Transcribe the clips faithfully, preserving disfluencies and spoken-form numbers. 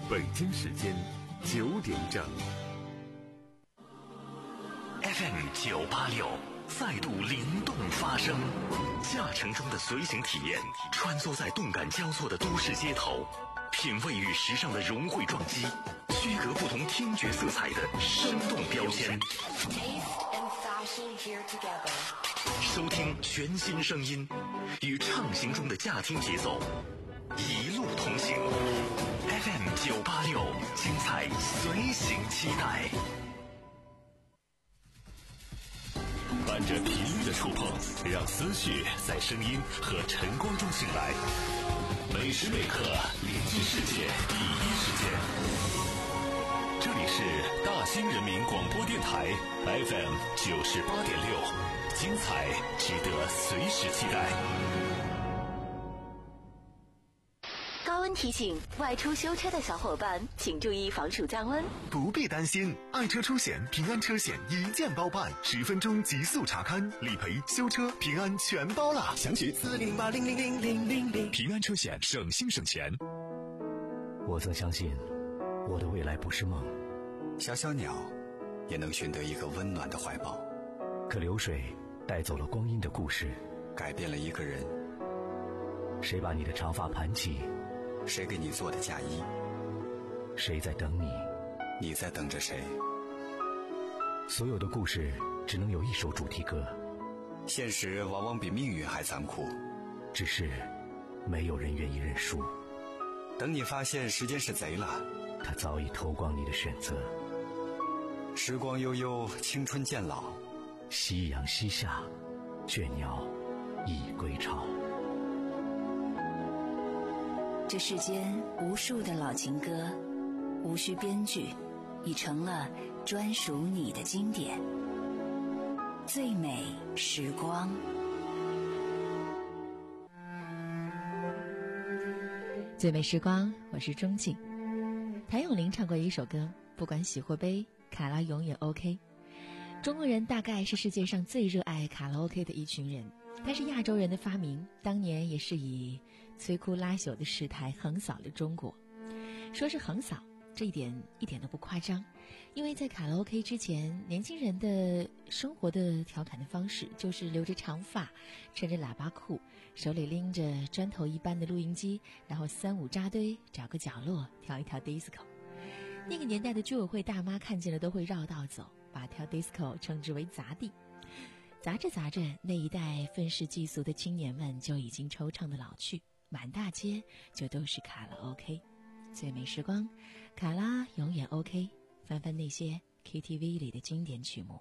北京时间九点整。 F M 九八六再度灵动发声，驾乘中的随行体验，穿梭在动感交错的都市街头，品味与时尚的融汇撞击，区隔不同听觉色彩的生动标签。收听全新声音，与畅行中的驾听节奏，一路同行。F M 九八六，精彩随行期待。伴着频率的触碰，让思绪在声音和晨光中醒来。每时每刻连接世界第一时间。这里是大兴人民广播电台 F M 九十八点六，精彩值得随时期待。 高温提醒，外出修车的小伙伴请注意防暑降温。 不必担心，爱车出险平安车险一键包办，十分钟极速查看，理赔、修车、平安全包了。详询四零八零零零零零零。平安车险，省心省钱。 我曾相信，我的未来不是梦。 小小鸟也能寻得一个温暖的怀抱。 可流水带走了光阴的故事， 改变了一个人。 谁把你的长发盘起？ 谁给你做的嫁衣？ 谁在等你？ 你在等着谁？ 所有的故事只能有一首主题歌。 现实往往比命运还残酷， 只是没有人愿意认输。 等你发现时间是贼了， 他早已偷光你的选择。 时光悠悠，青春渐老， 夕阳西下，倦鸟已归巢。 这世间无数的老情歌，无需编剧，已成了专属你的经典。最美时光。 最美时光，我是钟静。谭咏麟唱过一首歌，不管喜或悲，卡拉永远 OK。 中国人大概是世界上最热爱卡拉 OK 的一群人，但是亚洲人的发明当年也是以摧枯拉朽的势态横扫了中国。说是横扫，这一点一点都不夸张，因为在卡拉 OK 之前，年轻人的生活的调侃的方式就是留着长发，穿着喇叭裤，手里拎着砖头一般的录音机，然后三五扎堆，找个角落跳一跳 disco。 那个年代的居委会大妈看见了都会绕道走，把跳 disco 称之为砸地。砸着砸着，那一代愤世嫉俗的青年们就已经惆怅的老去，满大街就都是卡拉 OK。 最美时光，卡拉永远 OK， 翻翻那些 K T V 里的经典曲目。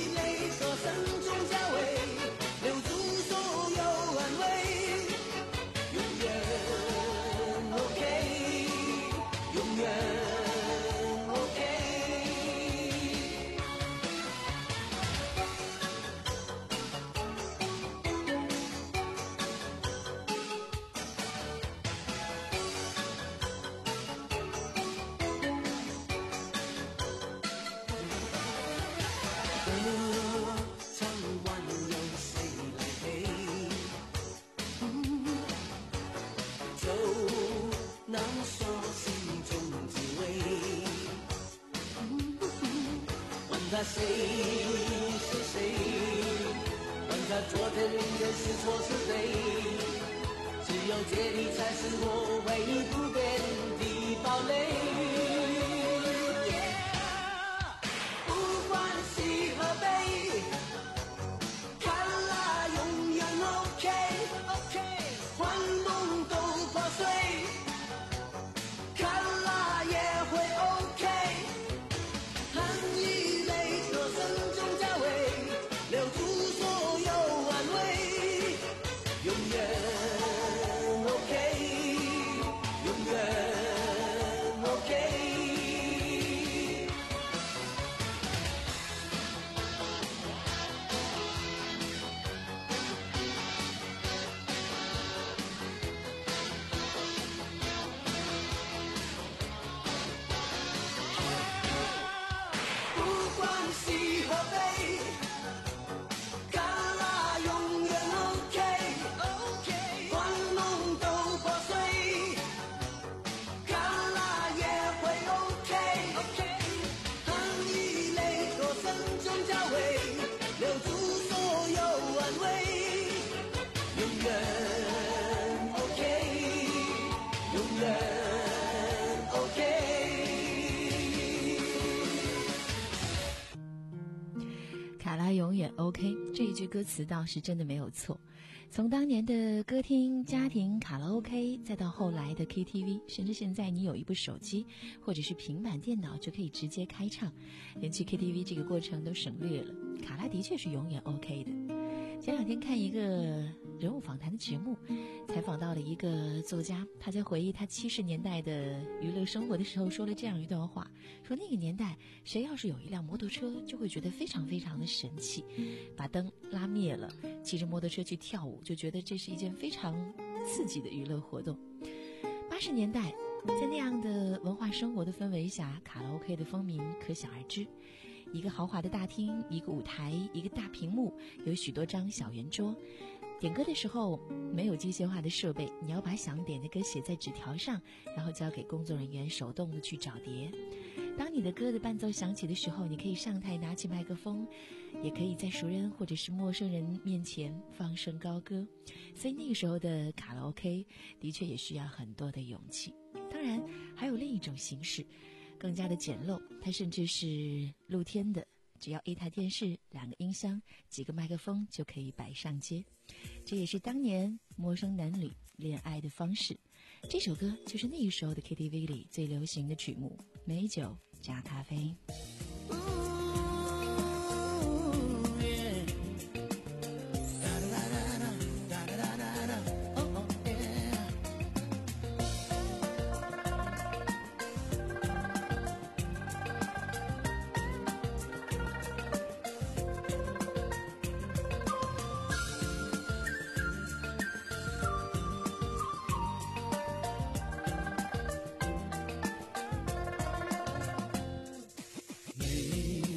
留住所有安慰。 他谁是谁，管他昨天明天是错是对，只有这里才是我唯一不变的堡垒。不管喜和悲，看啦永远 OK OK， 幻梦都破碎，看啦也会 OK， 含一泪歌声中交汇，留住所有安慰，永远 OK， 永远 OK。 卡拉永远 OK， 这一句歌词倒是真的没有错。从当年的歌厅、家庭卡拉 OK， 再到后来的 K T V， 甚至现在你有一部手机或者是平板电脑就可以直接开唱，连去 K T V 这个过程都省略了。卡拉的确是永远 OK 的。前两天看一个人物访谈的节目，采访到了一个作家，他在回忆他七十年代的娱乐生活的时候说了这样一段话，说那个年代谁要是有一辆摩托车就会觉得非常非常的神气，把灯拉灭了，骑着摩托车去跳舞，就觉得这是一件非常刺激的娱乐活动。八十年代在那样的文化生活的氛围下，卡拉 OK 的风靡可想而知。一个豪华的大厅，一个舞台，一个大屏幕，有许多张小圆桌。点歌的时候没有机械化的设备，你要把想点的歌写在纸条上，然后交给工作人员手动的去找碟。当你的歌的伴奏响起的时候，你可以上台拿起麦克风，也可以在熟人或者是陌生人面前放声高歌。所以那个时候的卡拉 OK 的确也需要很多的勇气。当然还有另一种形式更加的简陋，它甚至是露天的，只要一台电视、两个音箱、几个麦克风就可以摆上街。这也是当年陌生男女恋爱的方式。这首歌就是那个时候的 K T V 里最流行的曲目，美酒加咖啡。 美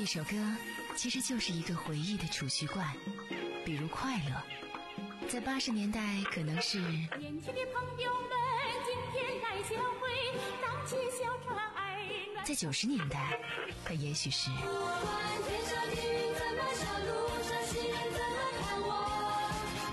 一首歌其实就是一个回忆的储蓄罐，比如快乐，在八十年代可能是年轻的朋友们今天来相会，荡起小船儿暖。 在九十年代它也许是不管天上的云怎么笑，路上行人怎么看我，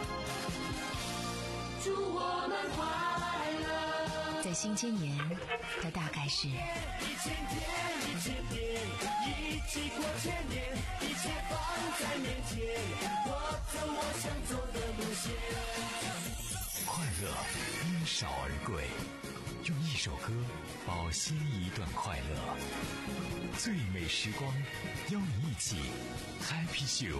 祝我们快乐。 在新千年它大概是一千天一千天一起过千年，一切放在面前，我走我想走的路线。 快乐因少而贵，用一首歌保鲜一段快乐。最美时光，邀你一起 Happy Show。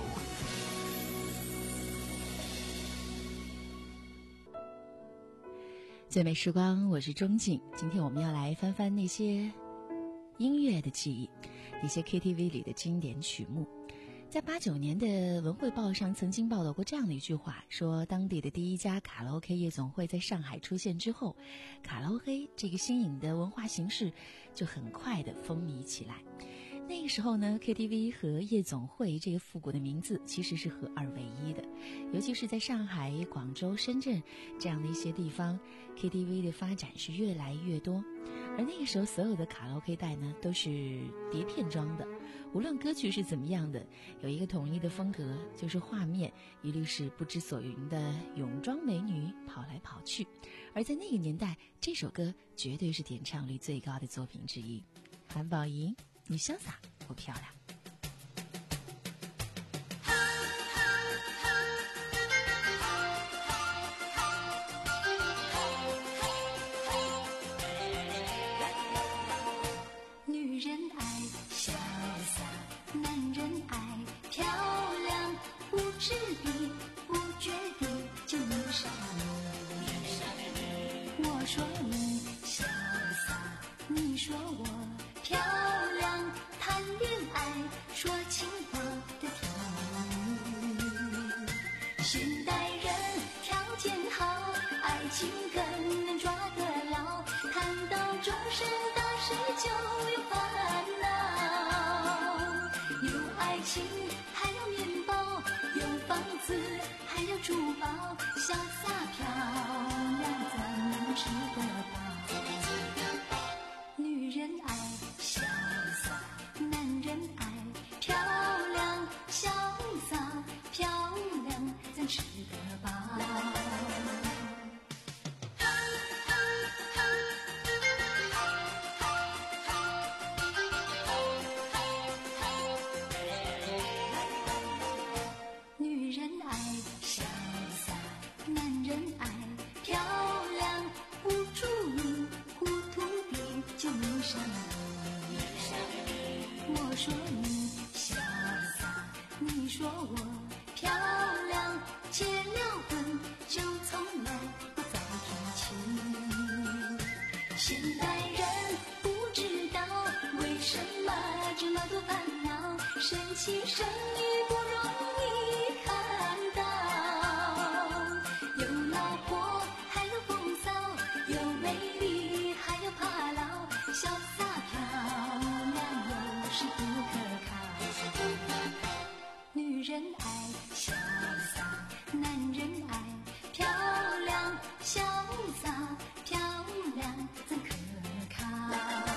最美时光，我是钟静。今天我们要来翻翻那些音乐的记忆，那些 K T V 里的经典曲目。在八九年的文汇报上曾经报道过这样的一句话，说当地的第一家卡拉 OK 夜总会在上海出现之后，卡拉 OK 这个新颖的文化形式就很快的风靡起来。那个时候呢 K T V 和夜总会这个复古的名字其实是合二为一的，尤其是在上海、广州、深圳这样的一些地方， K T V 的发展是越来越多。而那个时候所有的卡拉 OK 带呢都是碟片装的，无论歌曲是怎么样的，有一个统一的风格，就是画面一律是不知所云的泳装美女跑来跑去。而在那个年代，这首歌绝对是点唱率最高的作品之一。韩宝仪，你潇洒我漂亮。 女人爱潇洒，男人爱漂亮，不知地不觉地就迷上你。我说你潇洒，你说我漂亮，谈恋爱说情话的甜蜜。现代人条件好，爱情更能抓得牢，谈到终身大事就有烦恼。有爱情还有面包，有房子还有珠宝，潇洒漂亮怎能吃得饱？女人爱潇洒，男人爱漂亮，潇洒漂亮咱吃得饱。女人爱潇洒，男人爱漂亮，不注意糊涂地就迷上你。我说你潇洒，你说我漂亮，结了婚就从来不再提起。现代人不知道为什么这么多烦恼，生气生意不容易看到。有老婆还有风骚，有美丽还有怕老，潇洒漂亮有时不可靠。女人爱潇洒，男人爱漂亮，潇洒漂亮怎可靠？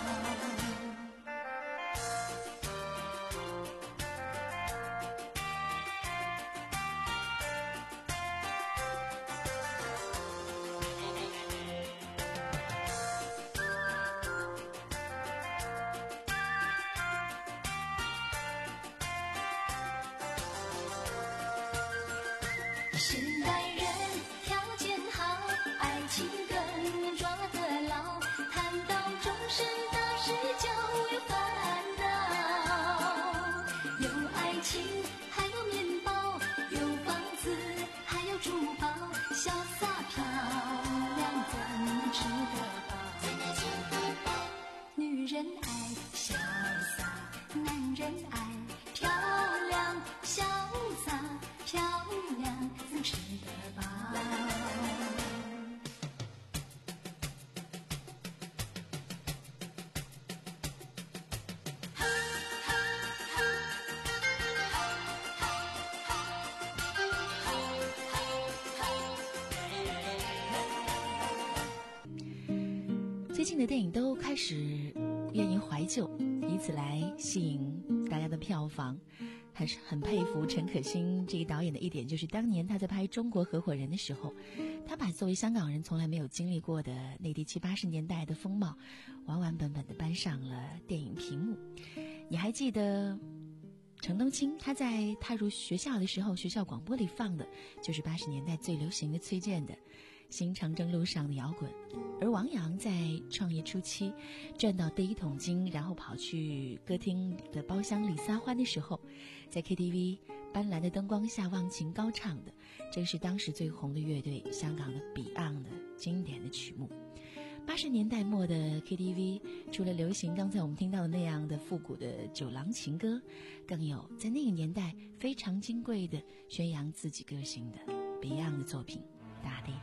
现代人条件好，爱情更能抓得牢，谈到终身大事就有烦恼。有爱情还有面包，有房子还有珠宝，潇洒漂亮怎能吃得饱？女人爱潇洒，男人爱漂亮，潇洒漂亮怎吃性的电影都开始愿意怀旧，以此来吸引大家的票房。还是很佩服陈可辛这个导演的一点，就是当年他在拍《中国合伙人》的时候，他把作为香港人从来没有经历过的内地七八十年代的风貌完完本本的搬上了电影屏幕。你还记得程东青他在踏入学校的时候，学校广播里放的就是八十年代最流行的崔健的新长征路上的摇滚。而王阳在创业初期赚到第一桶金，然后跑去歌厅的包厢里撒欢的时候，在 K T V 斑斓的灯光下忘情高唱的正是当时最红的乐队香港的 Beyond 的经典的曲目。八十年代末的 K T V 除了流行刚才我们听到的那样的复古的酒廊情歌，更有在那个年代非常金贵的宣扬自己个性的 Beyond 的作品《大地》。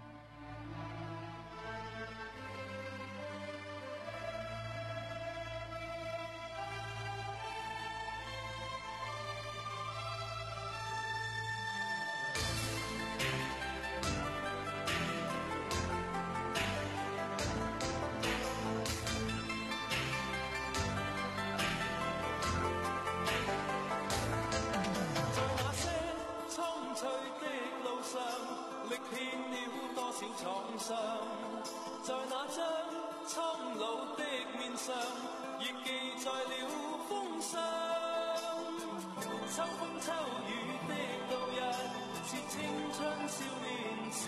在那張蒼老的面上，亦記載了風霜。秋風秋雨的度日，是青春少年時，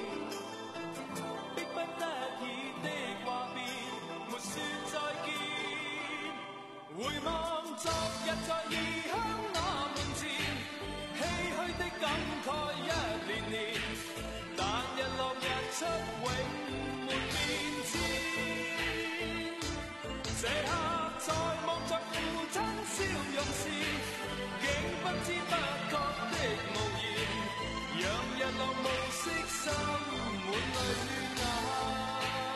迫不得已的話別，沒說再見。回望昨日在異鄉那門前，唏噓的感慨一年年，但日落日出永沒變遷。這刻在望着父親笑容時，竟不知不覺的無言，讓日落暮色心滿淚眼。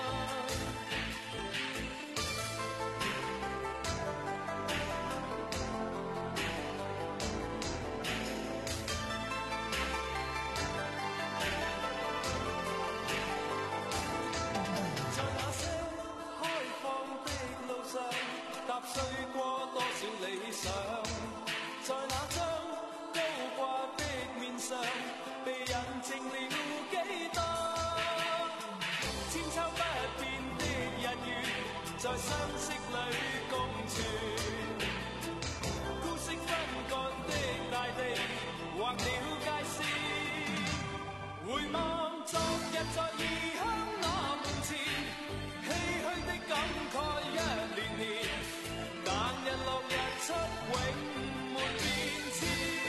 踏碎過多少理想，在那張高掛的面上，被印證了幾多。千秋不變的日月，在相識裏共存。枯色分割的大地，劃了界線。回望昨日在異鄉那門前，唏噓的感慨一年年，但日落日出永沒變遷。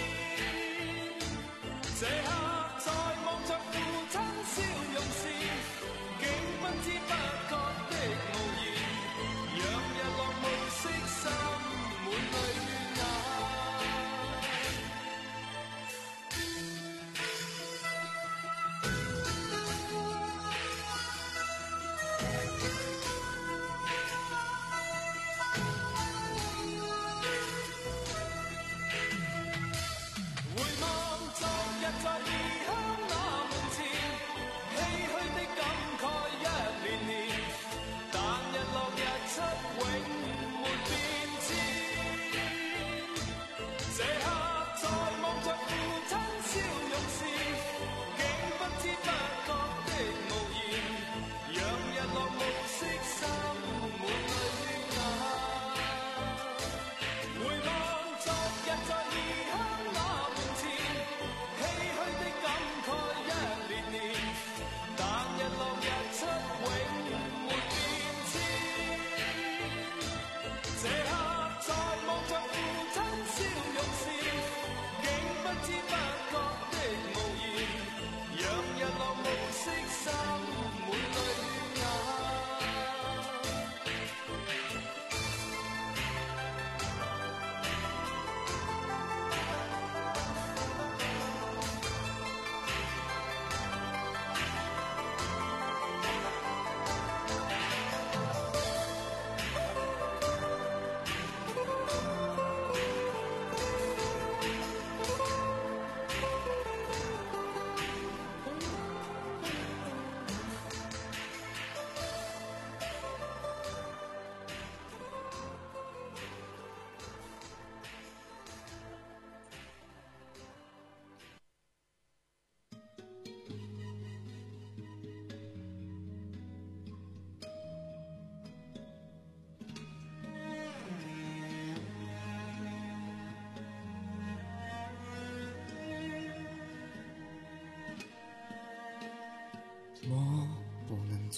這刻在望着父親笑容時，竟不知不覺的無言，讓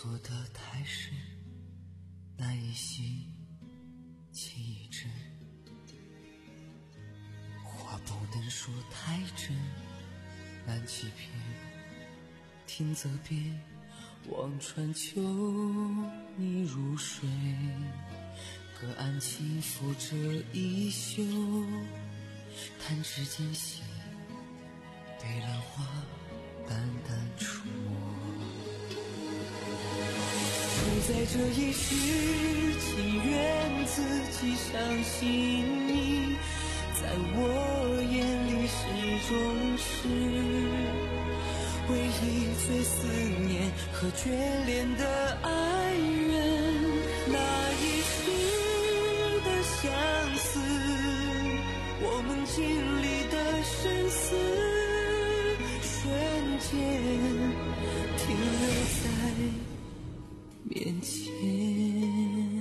做的太深，难以细气真，话不能说太真，难欺骗，听则变，望穿秋你入睡，隔岸轻拂这衣袖，弹指间心被浪花淡淡触摸。就在这一时，情愿自己相信你，在我眼里始终是唯一最思念和眷恋的爱人。那一世的相思，我们经历的生死，瞬间停留在面前。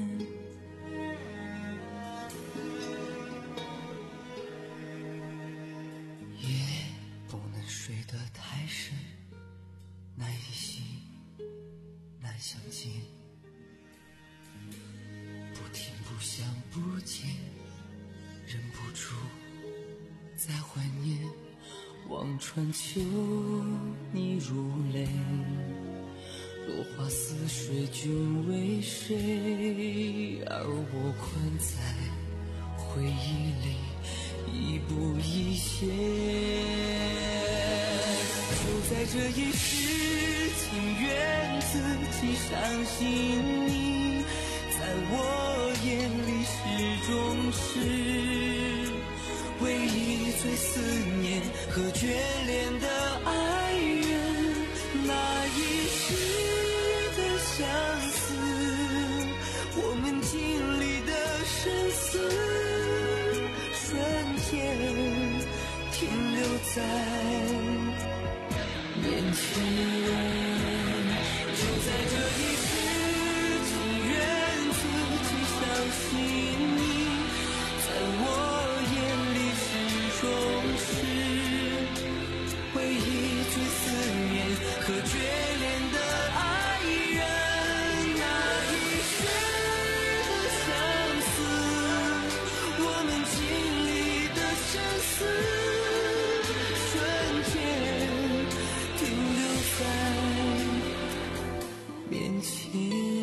夜不能睡得太深，难以细，难相见，不听不想不见，忍不住再怀念，望穿秋你如泪，落花似水君为谁，而我困在回忆里亦步亦歇。就在这一时，情愿自己相信你，在我眼里始终是唯一最思念和眷恋的爱人。那一世的相思，我们经历的生死，瞬间停留在面前。就在这一时，情愿自己相信你，在我眼里始终是唯一最思念和眷恋的爱人。那一世的相思，我们经历的生死，瞬间停留在面前。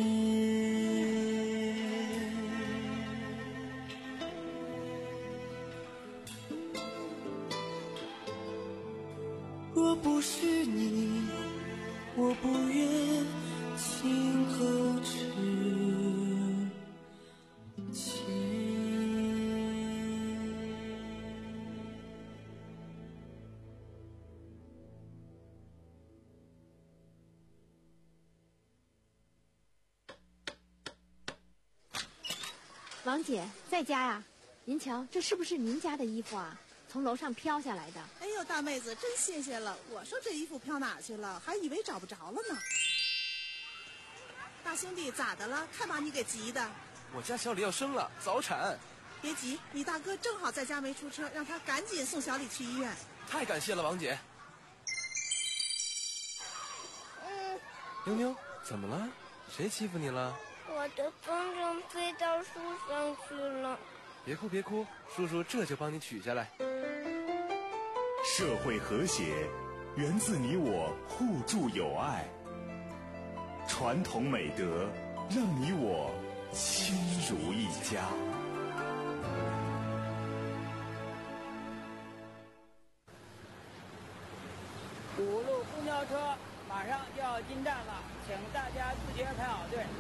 若不是你，我不愿情何之前。 王姐在家呀？您瞧，这是不是您家的衣服啊？从楼上飘下来的。 哎呦，大妹子，真谢谢了！我说这衣服飘哪去了，还以为找不着了呢。大兄弟，咋的了？看把你给急的。 我家小李要生了，早产。 别急，你大哥正好在家没出车，让他赶紧送小李去医院。 太感谢了，王姐。 嗯。 妞妞，怎么了？谁欺负你了？ 我的风筝飞到树上去了。 别哭别哭，叔叔这就帮你取下来。 社会和谐源自你我互助友爱，传统美德让你我亲如一家。 五路公交车马上就要进站了，请大家自觉排好队。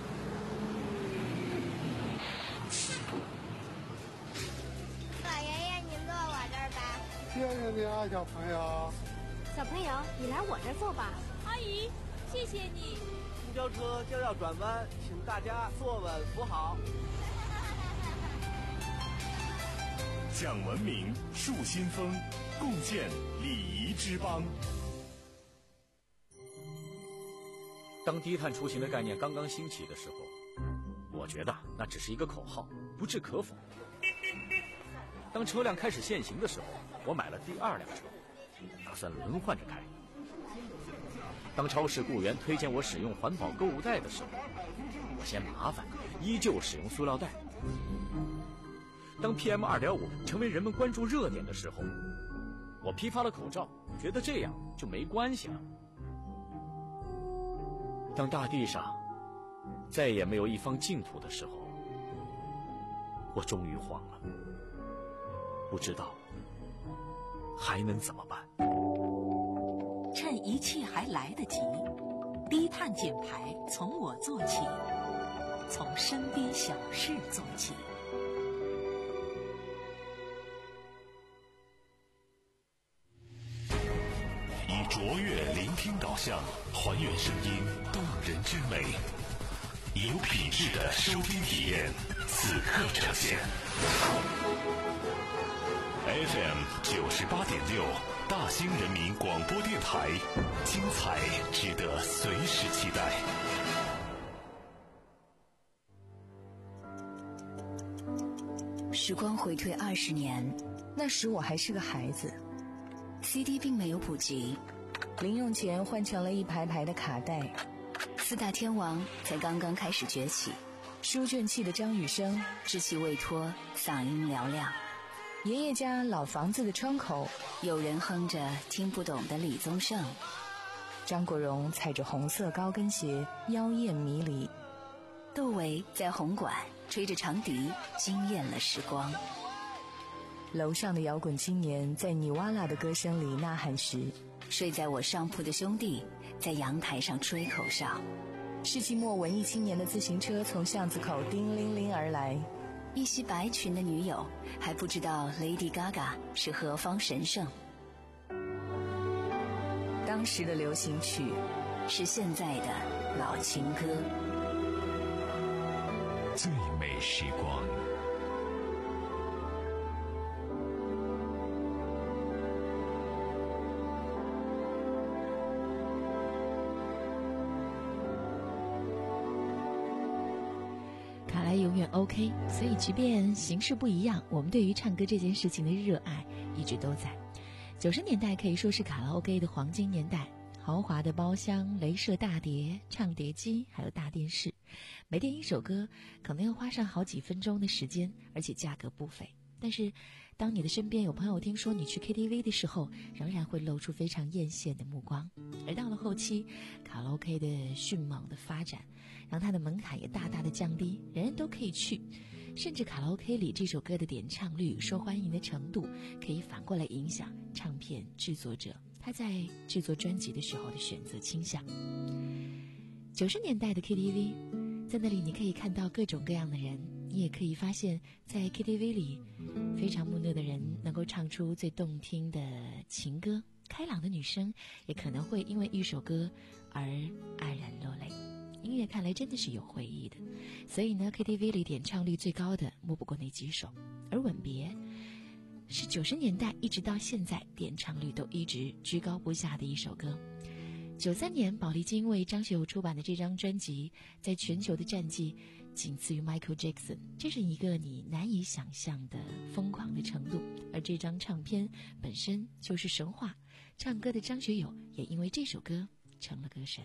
老爷爷，您坐我这儿吧。 谢谢你啊，小朋友。 小朋友，你来我这儿坐吧。 阿姨，谢谢你。 公交车将要转弯，请大家坐稳扶好。 讲文明，树新风，共建礼仪之邦。 当低碳出行的概念刚刚兴起的时候，我觉得那只是一个口号，不置可否。当车辆开始限行的时候，我买了第二辆车，打算轮换着开。 当超市雇员推荐我使用环保购物袋的时候，我嫌麻烦，依旧使用塑料袋。当 P M 二点五 成为人们关注热点的时候，我批发了口罩，觉得这样就没关系了。当大地上再也没有一方净土的时候，我终于慌了，不知道还能怎么办。 趁一切还来得及，低碳减排从我做起，从身边小事做起。 以卓越聆听导向，还原声音动人之美，有品质的收听体验，此刻呈现。F M 九十八点六，大兴人民广播电台，精彩值得随时期待。 时光回退二十年， 那时我还是个孩子。 C D 并没有普及， 零用钱换成了一排排的卡带。 四大天王才刚刚开始崛起， 书卷气的张雨生， 稚气未脱，嗓音嘹亮。 爷爷家老房子的窗口， 有人哼着听不懂的李宗盛。 张国荣踩着红色高跟鞋，妖艳迷离。 窦唯在红馆吹着长笛，惊艳了时光。 楼上的摇滚青年在尼瓦拉的歌声里呐喊时， 睡在我上铺的兄弟在阳台上吹口哨。 世纪末文艺青年的自行车从巷子口叮铃铃而来， 一袭白裙的女友还不知道 Lady Gaga 是何方神圣。 当时的流行曲是现在的老情歌。 最美时光。 卡莱永远 OK， 所以即便形式不一样，我们对于唱歌这件事情的热爱一直都在。九十年代可以说是卡拉 OK 的黄金年代，豪华的包厢、镭射大碟、唱碟机，还有大电视，每点一首歌可能要花上好几分钟的时间，而且价格不菲。但是当你的身边有朋友听说你去 K T V 的时候，仍然会露出非常艳羡的目光。而到了后期，卡拉 OK 的迅猛的发展让它的门槛也大大的降低，人人都可以去，甚至卡拉 OK 里这首歌的点唱率、受欢迎的程度可以反过来影响唱片制作者他在制作专辑的时候的选择倾向。九十年代的 K T V， 在那里你可以看到各种各样的人，你也可以发现在 K T V 里非常木讷的人能够唱出最动听的情歌，开朗的女生也可能会因为一首歌而黯然落泪。音乐看来真的是有回忆的，所以呢 K T V 里点唱率最高的莫不过那几首。而吻别是九十年代一直到现在点唱率都一直居高不下的一首歌。九三年宝丽金为张学友出版的这张专辑在全球的战绩仅次于 Michael Jackson， 这是一个你难以想象的疯狂的程度。而这张唱片本身就是神话，唱歌的张学友也因为这首歌成了歌神。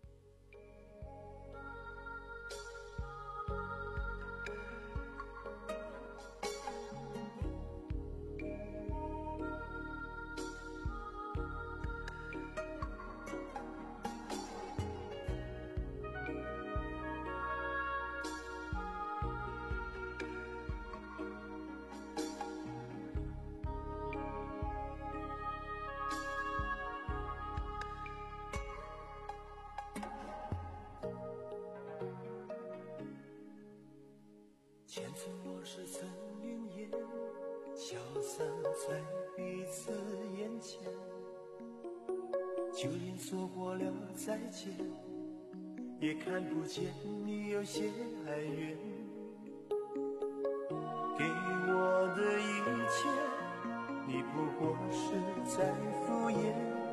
前尘往事曾云烟，消散在彼此眼前，就连说过了再见，也看不见你有些哀怨。给我的一切，你不过是在敷衍，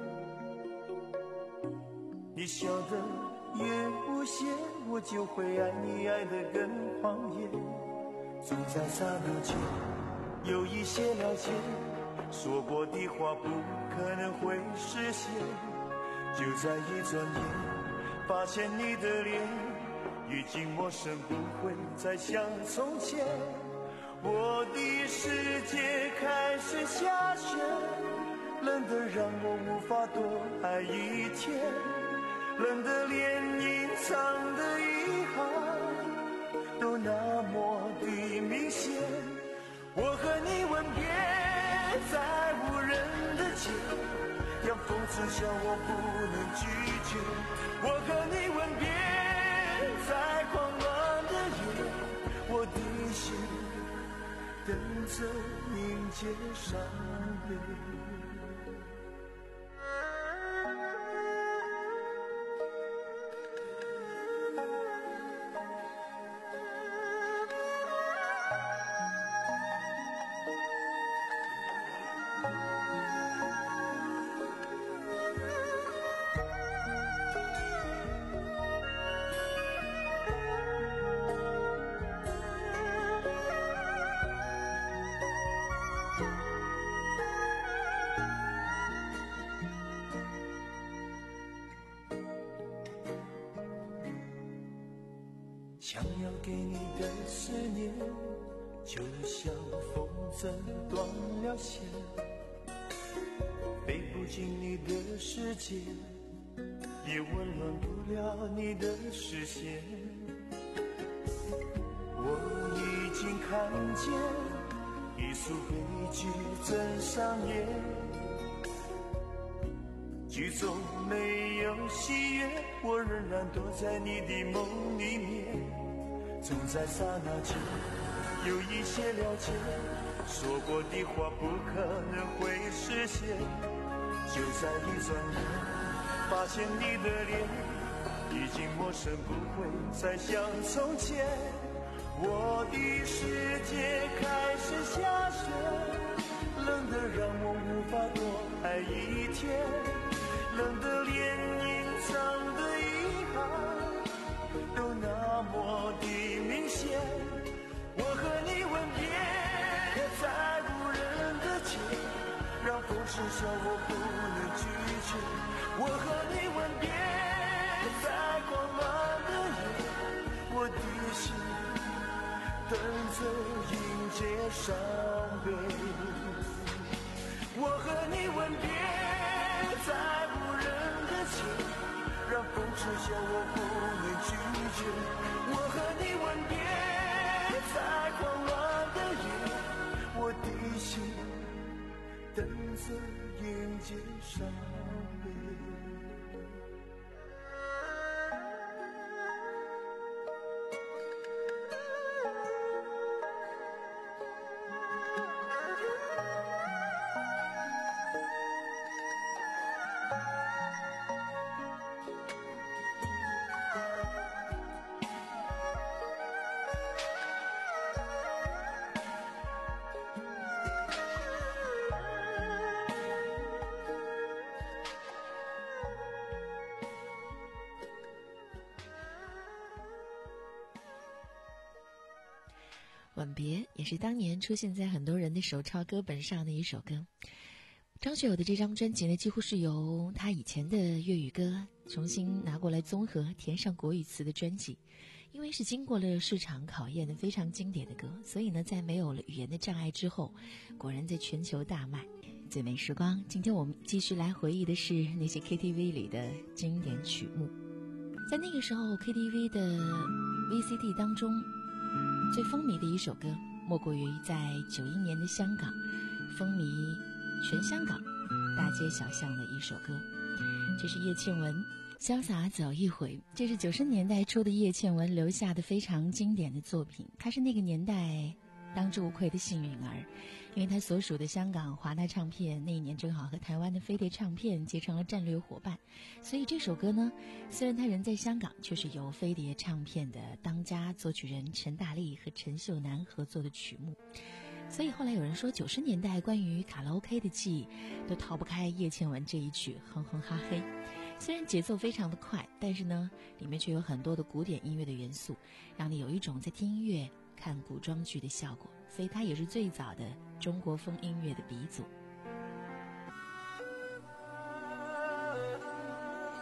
你笑得越无邪，我就会爱你爱得更狂野。总在刹那间有一些了解，说过的话不可能会实现， 就在一转眼，发现你的脸已经陌生，不会再像从前。我的世界开始下雪，冷得让我无法多爱一天，冷得连隐藏的遗憾都那么的明显。我和你吻别在无人的街，让风痴笑我不能拒绝。我和你吻别在狂乱的夜，我的心等着迎接伤悲。想要给你的思念，就像风筝断了线，飞不进你的世界，也温暖不了你的视线。我已经看见一出悲剧正上演，剧中没有喜悦，我仍然躲在你的梦里面。总在刹那间有一些了解，说过的话不可能会实现。就在一转眼，发现你的脸已经陌生，不会再像从前。我的世界开始下雪，冷得让我无法多爱一天，冷得连隐藏的遗憾都那么的明显。我和你吻别在无人的街，让风痴笑我不能拒绝。我和你吻别在狂乱的夜，我的心等着迎接伤悲。我和你吻别在无人的街，让风痴笑我不能拒绝。我和你吻别在狂乱的夜，我的心等着迎接伤悲。 吻别也是当年出现在很多人的手抄歌本上的一首歌。张学友的这张专辑呢，几乎是由他以前的粤语歌重新拿过来综合填上国语词的专辑。因为是经过了市场考验的非常经典的歌，所以呢，在没有了语言的障碍之后，果然在全球大卖。最美时光，今天我们继续来回忆的是那些 K T V 里的经典曲目。在那个时候 K T V 的 V C D 当中，最风靡的一首歌莫过于在九一年的香港风靡全香港大街小巷的一首歌，这是叶倩文潇洒走一回。这是九十年代初的叶倩文留下的非常经典的作品，她是那个年代当之无愧的幸运儿，因为她所属的香港华纳唱片那一年正好和台湾的飞碟唱片结成了战略伙伴，所以这首歌呢，虽然她人在香港，却是由飞碟唱片的当家作曲人陈大力和陈秀楠合作的曲目。所以后来有人说，九十年代关于卡拉 OK 的记忆都逃不开叶倩文这一曲哼哼哈嘿。虽然节奏非常的快，但是呢，里面却有很多的古典音乐的元素，让你有一种在听音乐看古装剧的效果，所以它也是最早的中国风音乐的鼻祖。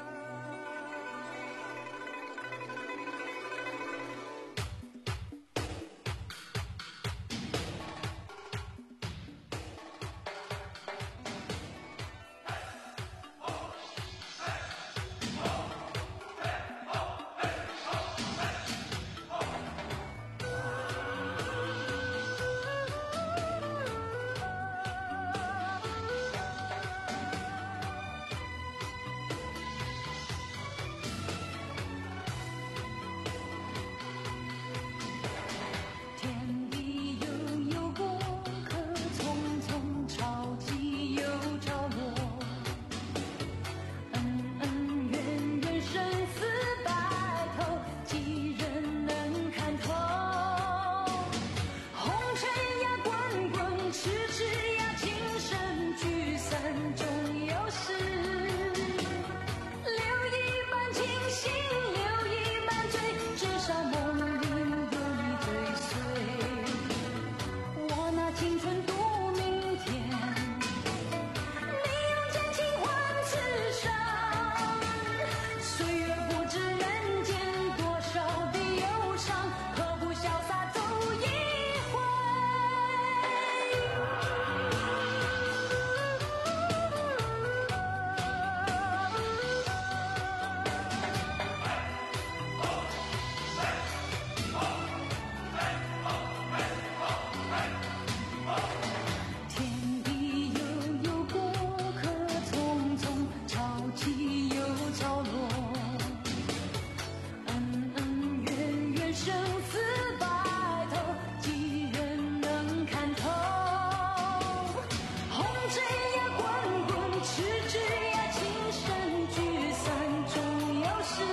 持之呀，情深聚散终有时。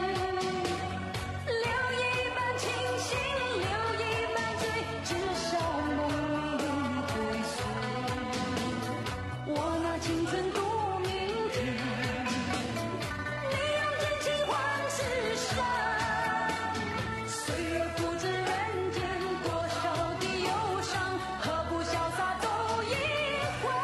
留一半清醒，留一半醉，至少梦里追随。我拿青春度明天，你用真情换此生。岁月不知人间多少的忧伤，何不潇洒走一回？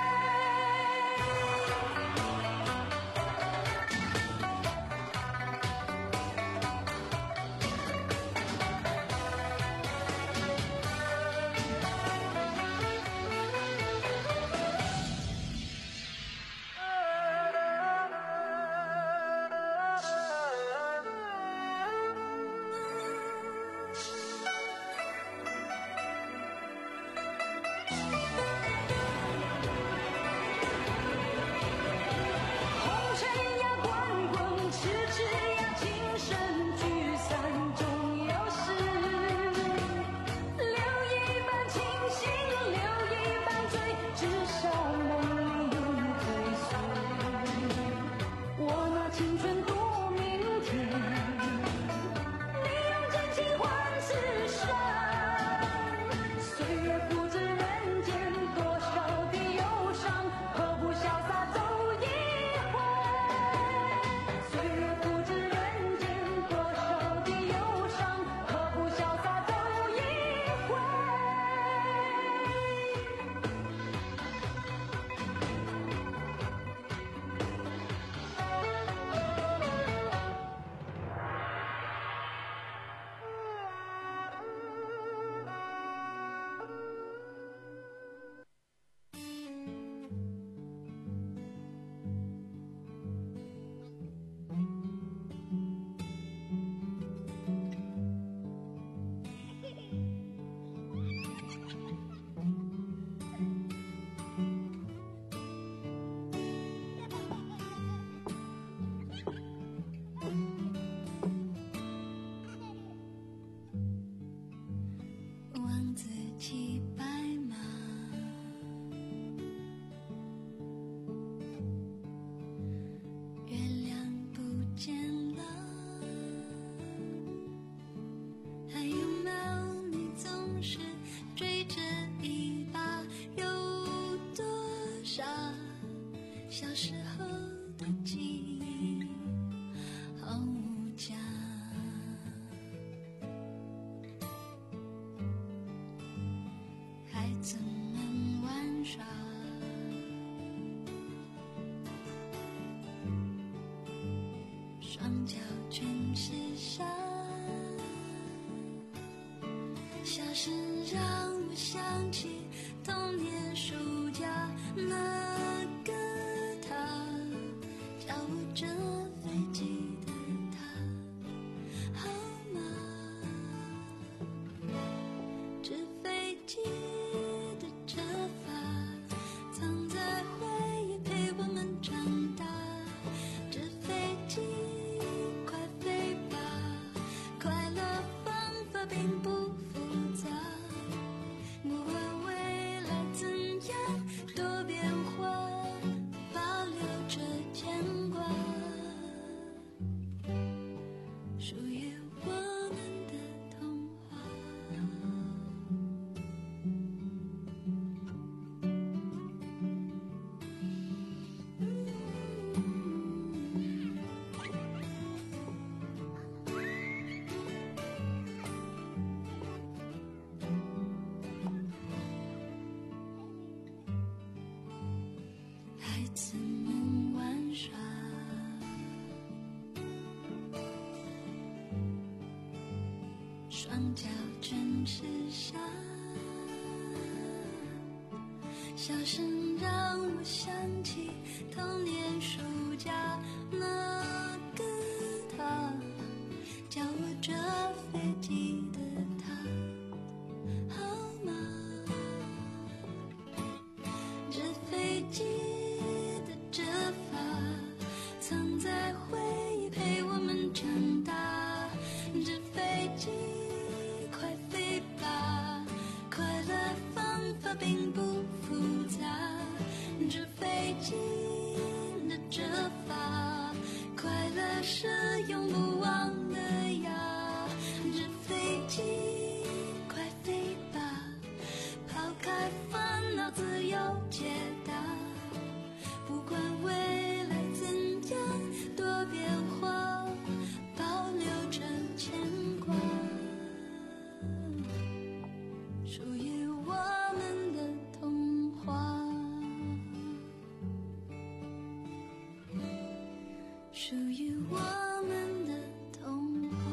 红尘呀滚滚，痴痴呀情深聚散终有时。留一半清醒，留一半醉，至少梦里追随。我拿青春度明天，你用真情换此生。岁月不知人间多少的忧伤，何不潇洒走一回？岁月不知人间多少的忧伤，何不潇洒走一回？王子骑白马，月亮不见了，还有没有你总是追着一把，有多少小时候的记忆好无价。孩子们玩耍，双脚全是沙，笑声让我想起童年暑假，那个他教我折飞机的他，好吗？纸飞机的折法，藏在回忆陪我们长大。纸飞机快飞吧，快乐方法并不复杂，不管未来怎样多变化，保留着牵挂，属于我们的童话。孩子们玩耍，双脚全是沙，笑声让我想起童年暑假，那个他教我折飞机的他，好吗？纸飞机的折法，藏在回忆陪我们长大。纸飞机快飞吧，快乐方法并不复杂。纸飞机属于我们的童话。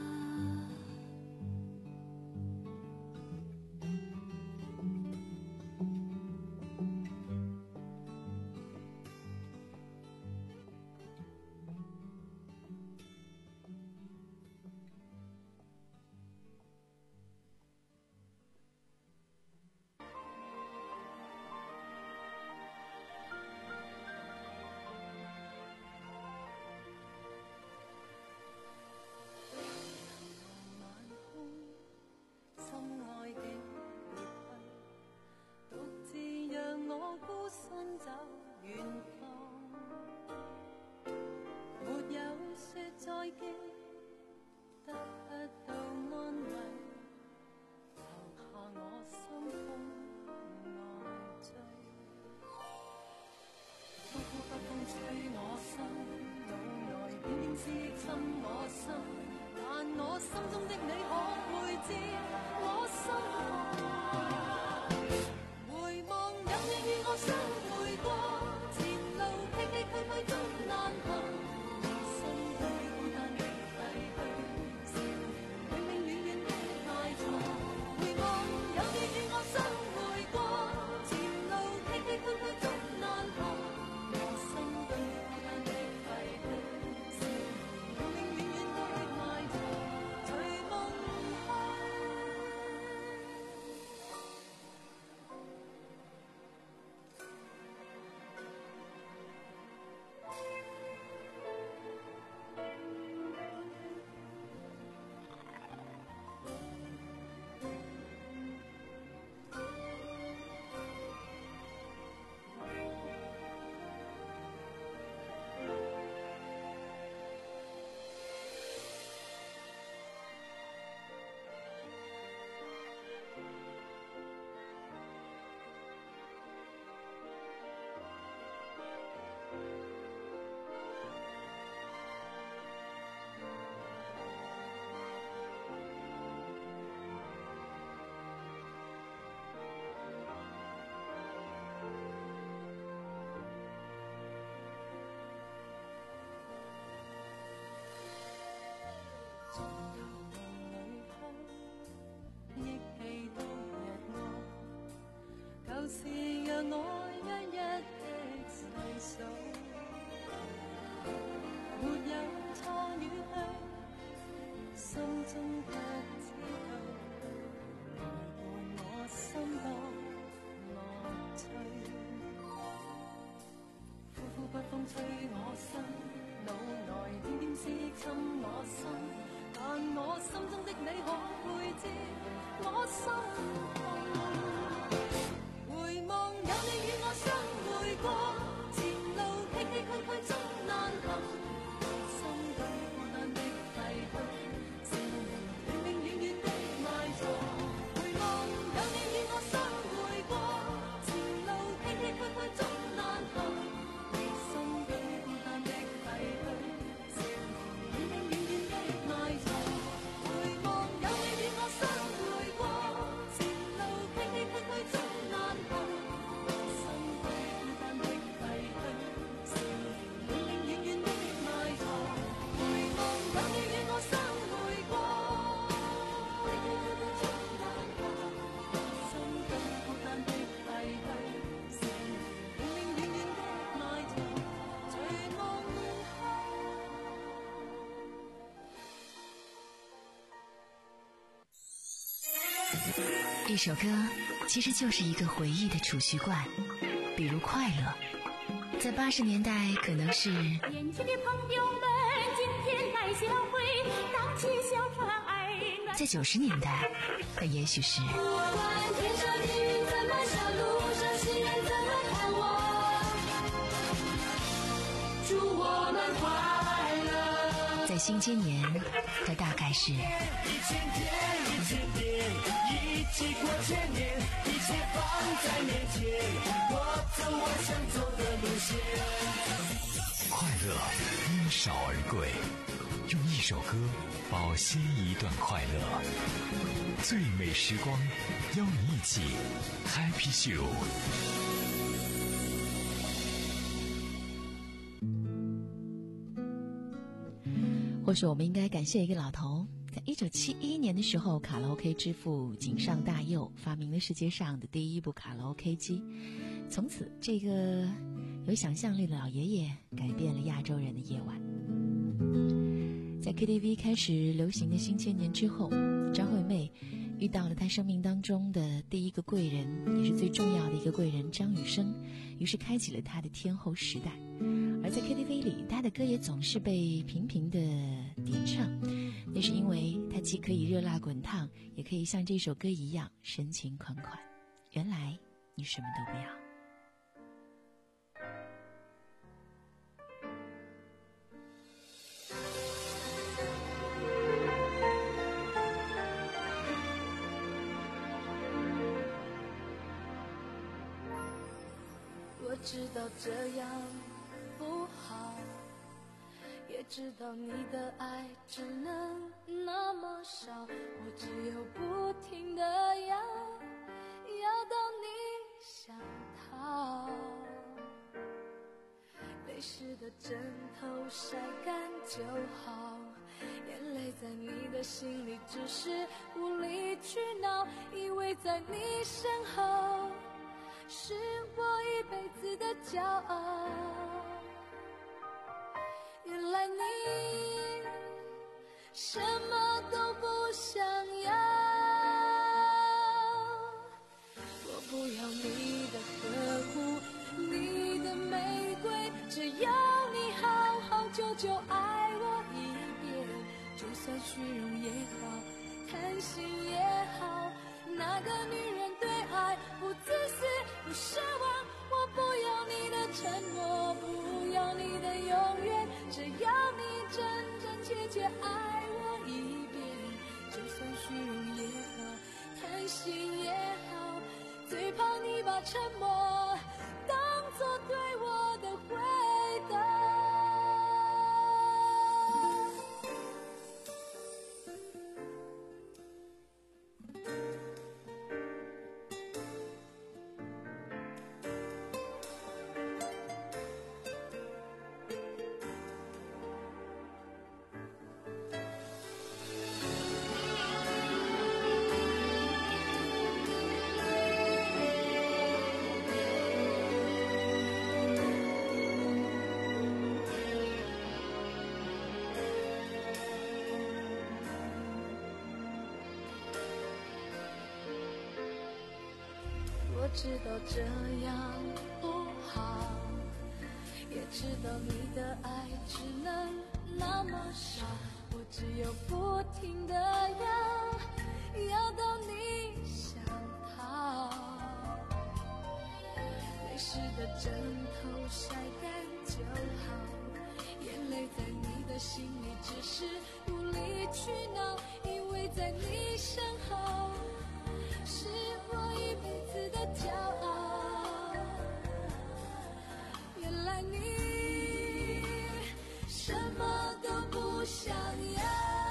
是讓我一一的細數，沒有錯與對，心中卻知道，陪伴我心多樂趣。呼呼北風吹我身，腦內點點思侵我心，但我心中的你可會知我心痛？回望有你與我相會過，前路崎崎嶇嶇總難行，心對孤單的廢墟，是永永遠遠的埋藏。回望有你與我相會過，前路崎崎嶇嶇總難行，心對孤單的廢墟，是永永遠遠的埋藏。回望有你與我相會過，前路崎崎嶇嶇總難行。 一首歌其实就是一个回忆的储蓄罐，比如快乐，在八十年代可能是年轻的朋友们今天来相会，荡起小船儿。 在九十年代那也许是不管天上的云怎么笑，路上行人怎么看我，祝我们快乐。 在新千年它大概是一千天一千天一起过千年，一切放在面前，我走我想走的路线。 快乐因少而贵，用一首歌保鲜一段快乐。最美时光，邀你一起 Happy Show。 或许我们应该感谢一个老头，在一九七一年的时候，卡拉 OK 之父井上大佑发明了世界上的第一部卡拉 OK 机。从此，这个有想象力的老爷爷改变了亚洲人的夜晚。在 K T V 开始流行的新千年之后，张惠妹遇到了她生命当中的第一个贵人，也是最重要的一个贵人张雨生，于是开启了她的天后时代。而在 K T V 里，她的歌也总是被频频的点唱，那是因为她既可以热辣滚烫，也可以像这首歌一样深情款款。原来你什么都不要。 我知道这样不好，也知道你的爱只能那么少，我只有不停地要，要到你想逃。泪湿的枕头晒干就好，眼泪在你的心里只是无理取闹，以为在你身后是我一辈子的骄傲。原来你什么都不想要，我不要你的呵护，你的玫瑰，只要你好好久久爱我一遍，就算虚荣也好，贪心也好，那个女人对爱不自私不奢望，我不要你的承诺，不要你的永远，只要你真真切切爱我一遍，就算虚荣也好，贪心也好，最怕你把沉默当作对我的回答。我知道这样不好，也知道你的爱只能那么少，我只有不停地要，要到你想逃。泪湿的枕头晒干就好，眼泪在你的心里只是无理取闹，因为在你身后是我一辈子的骄傲。原来你什么都不想要，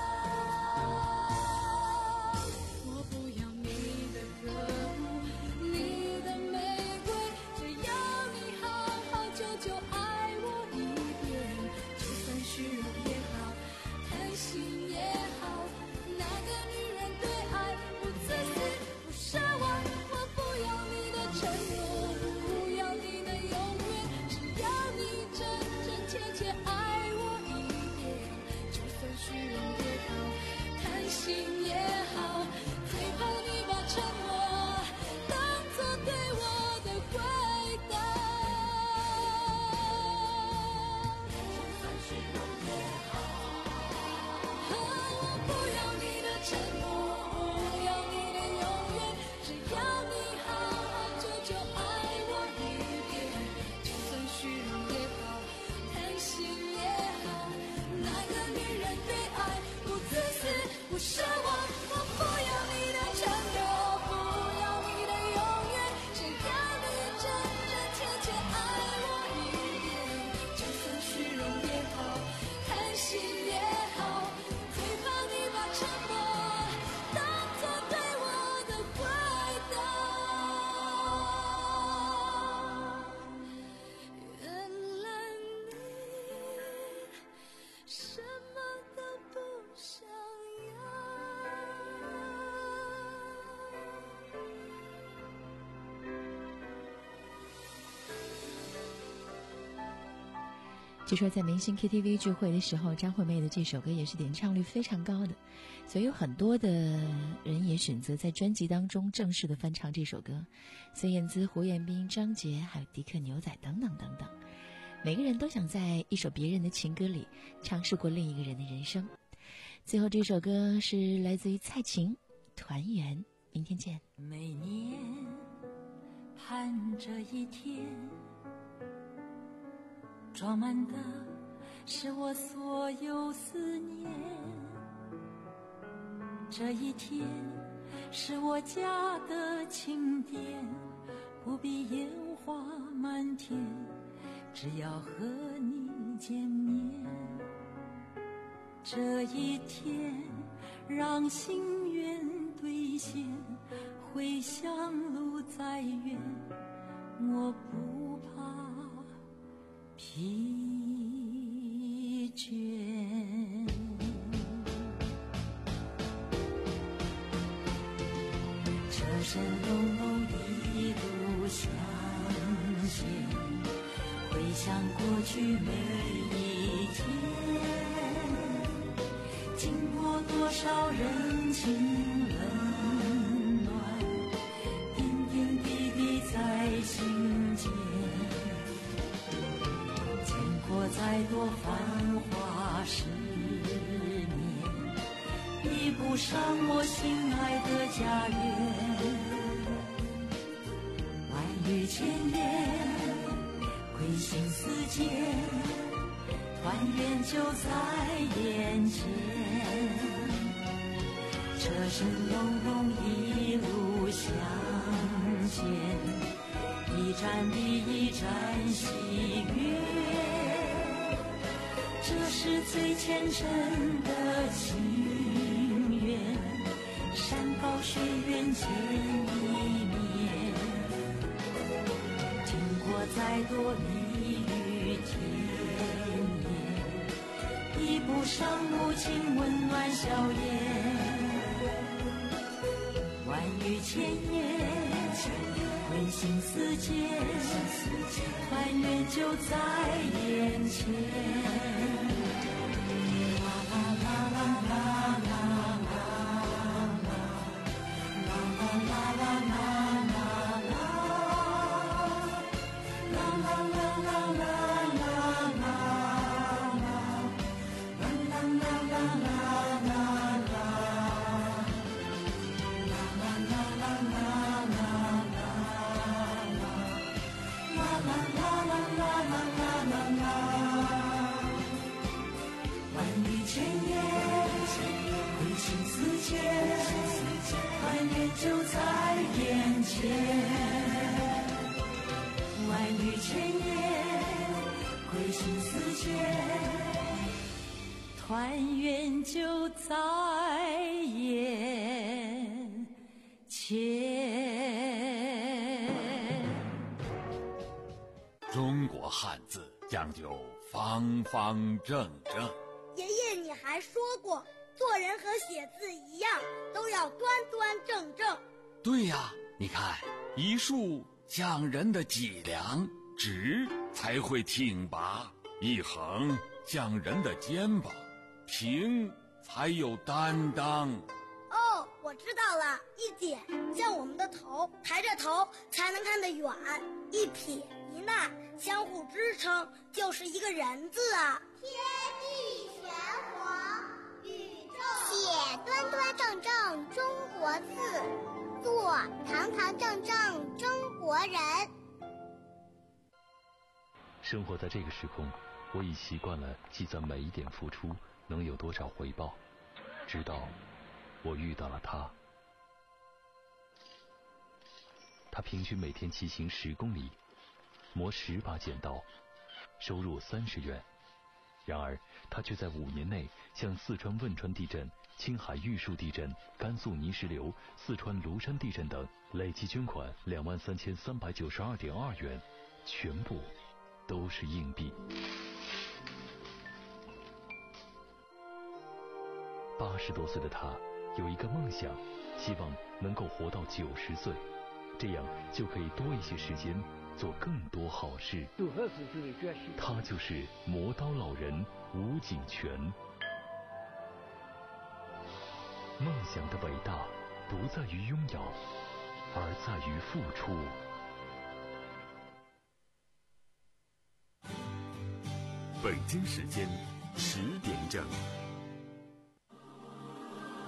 我不要你的呵护，你的玫瑰，只要你好好久久爱我一遍，就算虚荣也好，贪心也好，那个女人对爱不自私不奢望，我不要你的承诺， 据说在明星 K T V 聚会的时候，张惠妹的这首歌也是点唱率非常高的，所以有很多的人也选择在专辑当中正式的翻唱这首歌。孙燕姿、胡彦斌、张杰还有迪克牛仔等等等等，每个人都想在一首别人的情歌里尝试过另一个人的人生。最后这首歌是来自于蔡琴，团圆。明天见。 每年盼着一天，装满的是我所有思念。这一天是我家的庆典，不必烟花满天，只要和你见面。这一天让心愿兑现，回乡路再远，我不怕疲倦。车声隆隆一路向前，回想过去每一天，经过多少人情冷暖，点点滴滴在心间。见过再多繁华十年，比不上我心爱的家园。万语千言，归心似箭，团圆就在眼前。车声隆隆一路向前，一站比一站喜悦，这是最虔诚的情愿，山高水远见一面，经过再多蜜语甜言，比不上母亲温暖笑颜。万语千言，归心似箭，团圆就在眼前。啦啦啦啦啦啦啦啦啦啦啦啦啦啦啦啦。团圆就在眼前，万语千言，归心似箭，团圆就在眼前。 中国汉字讲究方方正正。 爷爷，你还说过，做人和写字一样，都要端端正正。 对呀，你看，一竖讲人的脊梁，直才会挺拔；一横讲人的肩膀，平才有担当。 哦，我知道了，一点像我们的头，抬着头才能看得远；一撇一捺相互支撑，就是一个人字啊。 天地玄黄，宇宙写端端正正中国字，做堂堂正正中国人。 生活在这个时空，我已习惯了计算每一点付出能有多少回报，直到我遇到了他。他平均每天骑行十公里，磨十把剪刀，收入三十元。然而他却在五年内向四川汶川地震、青海玉树地震、甘肃泥石流、四川庐山地震等累计捐款两万三千三百九十二点二元，全部都是硬币。八十多岁的他有一个梦想，希望能够活到九十岁，这样就可以多一些时间做更多好事。 做好事就有决心。 他就是磨刀老人吴景全。梦想的伟大不在于拥有，而在于付出。 北京时间十点整。